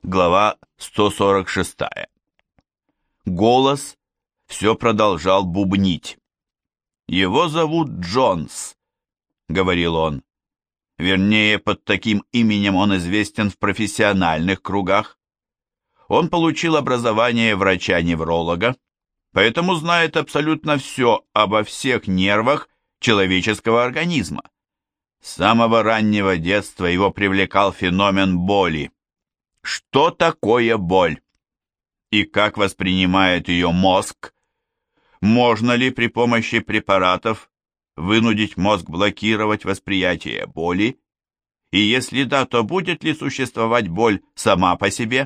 Глава 146. Голос все продолжал бубнить. «Его зовут Джонс», — говорил он. Вернее, под таким именем он известен в профессиональных кругах. Он получил образование врача-невролога, поэтому знает абсолютно все обо всех нервах человеческого организма. С самого раннего детства его привлекал феномен боли. Что такое боль? И как воспринимает ее мозг? Можно ли при помощи препаратов вынудить мозг блокировать восприятие боли? И если да, то будет ли существовать боль сама по себе?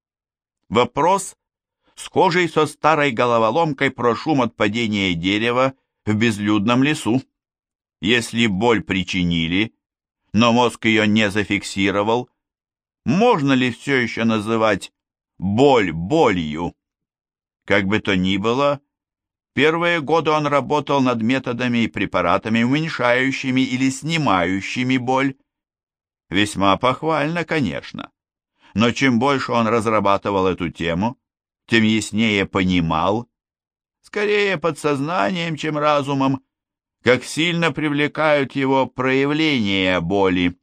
Вопрос, схожий со старой головоломкой про шум от падения дерева в безлюдном лесу. Если боль причинили, но мозг ее не зафиксировал, можно ли все еще называть боль болью? Как бы то ни было, первые годы он работал над методами и препаратами, уменьшающими или снимающими боль. Весьма похвально, конечно. Но чем больше он разрабатывал эту тему, тем яснее понимал, скорее подсознанием, чем разумом, как сильно привлекают его проявления боли.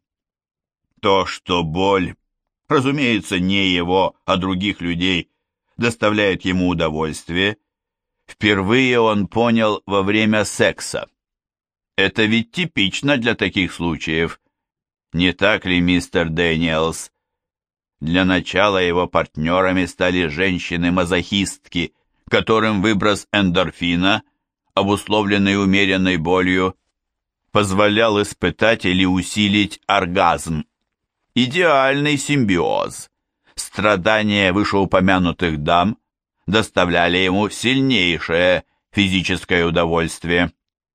То, что боль, разумеется, не его, а других людей, доставляет ему удовольствие, впервые он понял во время секса. Это ведь типично для таких случаев. Не так ли, мистер Дэниелс? Для начала его партнерами стали женщины-мазохистки, которым выброс эндорфина, обусловленный умеренной болью, позволял испытать или усилить оргазм. Идеальный симбиоз. Страдания вышеупомянутых дам доставляли ему сильнейшее физическое удовольствие.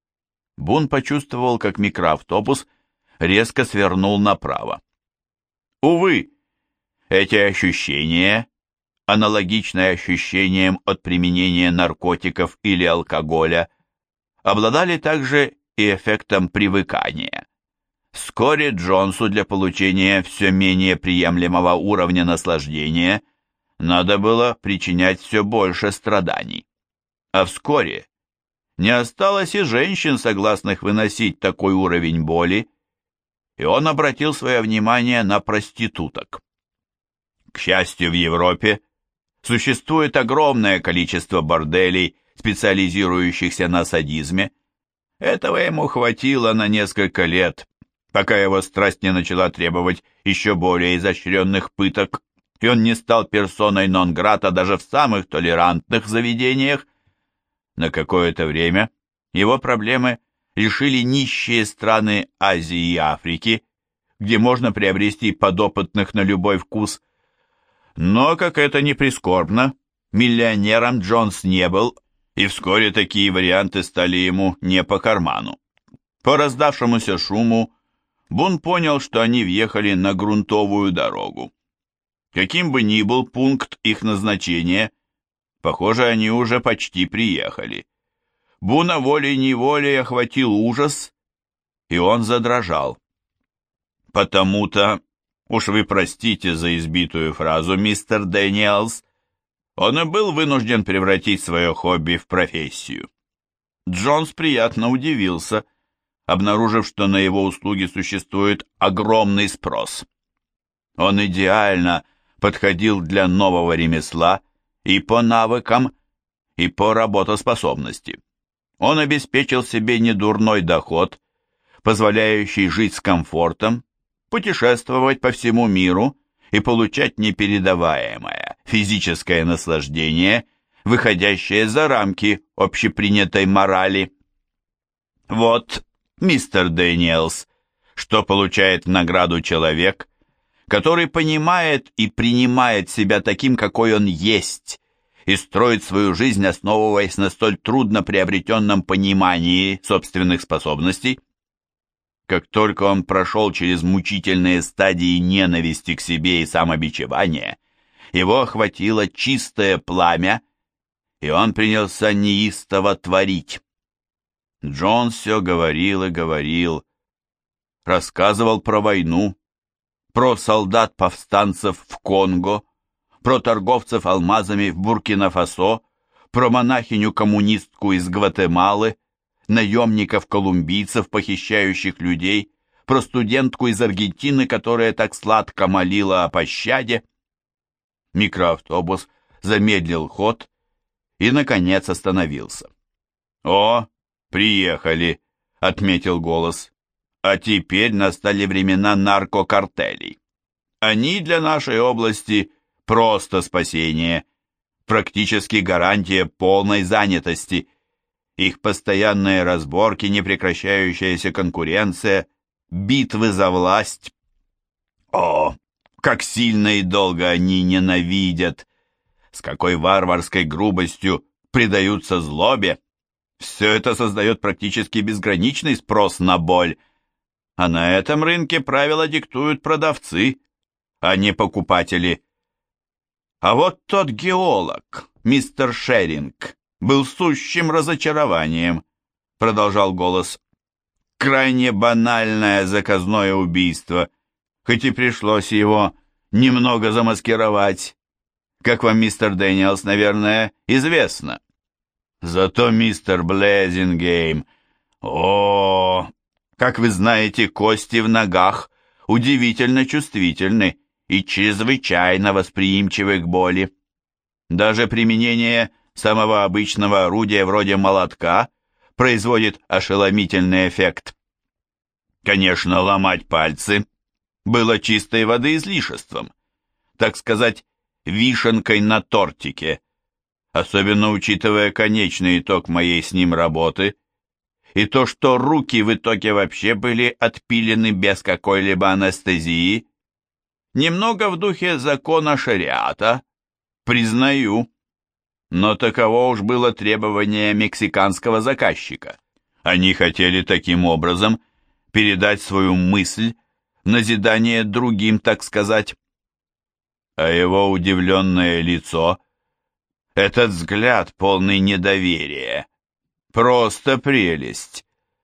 Бун почувствовал, как микроавтобус резко свернул направо. Увы, эти ощущения, аналогичные ощущениям от применения наркотиков или алкоголя, обладали также и эффектом привыкания. Вскоре Джонсу для получения все менее приемлемого уровня наслаждения надо было причинять все больше страданий. А вскоре не осталось и женщин, согласных выносить такой уровень боли, и он обратил свое внимание на проституток. К счастью, в Европе существует огромное количество борделей, специализирующихся на садизме. Этого ему хватило на несколько лет, пока его страсть не начала требовать еще более изощренных пыток, и он не стал персоной нон-грата даже в самых толерантных заведениях. На какое-то время его проблемы лишили нищие страны Азии и Африки, где можно приобрести подопытных на любой вкус. Но, как это ни прискорбно, миллионером Джонс не был, и вскоре такие варианты стали ему не по карману. По раздавшемуся шуму Бун понял, что они въехали на грунтовую дорогу. Каким бы ни был пункт их назначения, похоже, они уже почти приехали. Буна волей-неволей охватил ужас, и он задрожал. Потому-то, уж вы простите за избитую фразу, мистер Дэниелс, он и был вынужден превратить свое хобби в профессию. Джонс приятно удивился, обнаружив, что на его услуги существует огромный спрос. Он идеально подходил для нового ремесла и по навыкам, и по работоспособности. Он обеспечил себе недурной доход, позволяющий жить с комфортом, путешествовать по всему миру и получать непередаваемое физическое наслаждение, выходящее за рамки общепринятой морали. Вот, мистер Дэниелс, что получает в награду человек, который понимает и принимает себя таким, какой он есть, и строит свою жизнь, основываясь на столь трудно приобретенном понимании собственных способностей. Как только он прошел через мучительные стадии ненависти к себе и самобичевания, его охватило чистое пламя, и он принялся неистово творить. Джон все говорил и говорил, рассказывал про войну, про солдат-повстанцев в Конго, про торговцев алмазами в Буркина-Фасо, про монахиню-коммунистку из Гватемалы, наемников-колумбийцев, похищающих людей, про студентку из Аргентины, которая так сладко молила о пощаде. Микроавтобус замедлил ход и, наконец, остановился. «О, приехали», — отметил голос. «А теперь настали времена наркокартелей. Они для нашей области просто спасение, практически гарантия полной занятости. Их постоянные разборки, непрекращающаяся конкуренция, битвы за власть. О, как сильно и долго они ненавидят! С какой варварской грубостью предаются злобе! Все это создает практически безграничный спрос на боль. А на этом рынке правила диктуют продавцы, а не покупатели. А вот тот геолог, мистер Шеринг, был сущим разочарованием, продолжал голос. Крайне банальное заказное убийство, хоть и пришлось его немного замаскировать, как вам, мистер Дэниелс, наверное, известно. Зато мистер Блезингейм, как вы знаете, кости в ногах удивительно чувствительны и чрезвычайно восприимчивы к боли. Даже применение самого обычного орудия вроде молотка производит ошеломительный эффект. Конечно, ломать пальцы было чистой воды излишеством, так сказать, вишенкой на тортике, особенно учитывая конечный итог моей с ним работы и то, что руки в итоге вообще были отпилены без какой-либо анестезии. Немного в духе закона шариата, признаю, но таково уж было требование мексиканского заказчика. Они хотели таким образом передать свою мысль в назидание другим, так сказать. А его удивленное лицо, этот взгляд, полный недоверия, просто прелесть.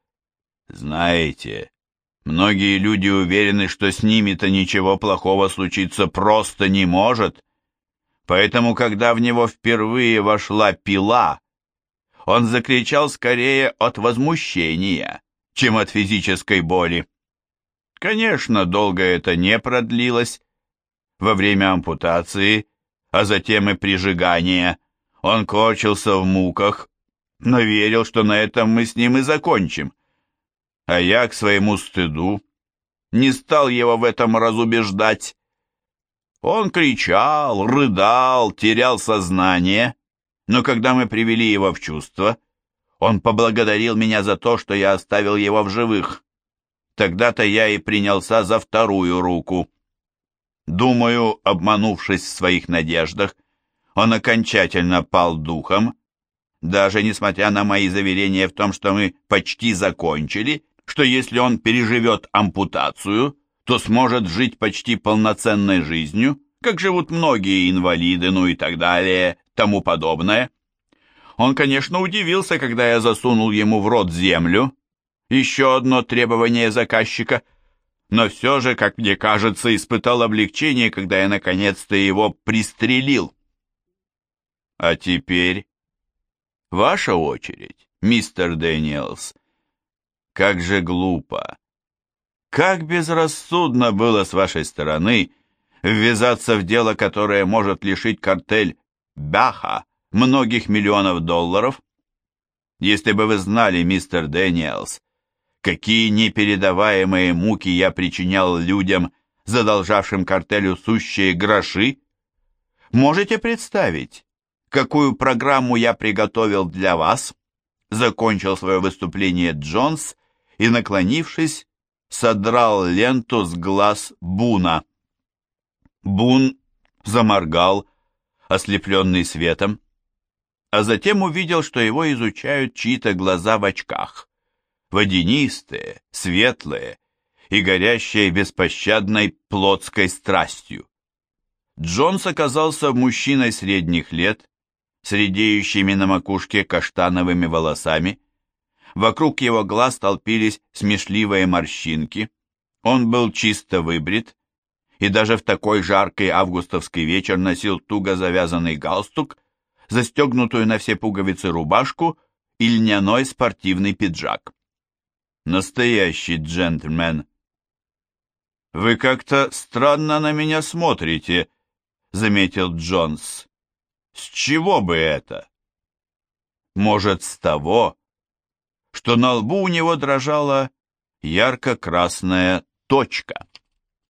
Знаете, многие люди уверены, что с ними-то ничего плохого случиться просто не может. Поэтому, когда в него впервые вошла пила, он закричал скорее от возмущения, чем от физической боли. Конечно, долго это не продлилось. Во время ампутации, а затем и прижигания, он корчился в муках, но верил, что на этом мы с ним и закончим. А я, к своему стыду, не стал его в этом разубеждать. Он кричал, рыдал, терял сознание, но когда мы привели его в чувство, он поблагодарил меня за то, что я оставил его в живых. Тогда-то я и принялся за вторую руку. Думаю, обманувшись в своих надеждах, он окончательно пал духом, даже несмотря на мои заверения в том, что мы почти закончили, что если он переживет ампутацию, то сможет жить почти полноценной жизнью, как живут многие инвалиды, ну и так далее, тому подобное. Он, конечно, удивился, когда я засунул ему в рот землю, еще одно требование заказчика, но все же, как мне кажется, испытал облегчение, когда я наконец-то его пристрелил. А теперь ваша очередь, мистер Дэниелс. Как же глупо, как безрассудно было с вашей стороны ввязаться в дело, которое может лишить картель Баха многих миллионов долларов. Если бы вы знали, мистер Дэниелс, какие непередаваемые муки я причинял людям, задолжавшим картелю сущие гроши, можете представить, какую программу я приготовил для вас? Закончил свое выступление Джонс и, наклонившись, содрал ленту с глаз Буна. Бун заморгал, ослепленный светом, а затем увидел, что его изучают чьи-то глаза в очках, водянистые, светлые и горящие беспощадной плотской страстью. Джонс оказался мужчиной средних лет, с редеющими на макушке каштановыми волосами. Вокруг его глаз толпились смешливые морщинки. Он был чисто выбрит, и даже в такой жаркий августовский вечер носил туго завязанный галстук, застегнутую на все пуговицы рубашку и льняной спортивный пиджак. Настоящий джентльмен. «Вы как-то странно на меня смотрите», — заметил Джонс. «С чего бы это?» «Может, с того, что на лбу у него дрожала ярко-красная точка».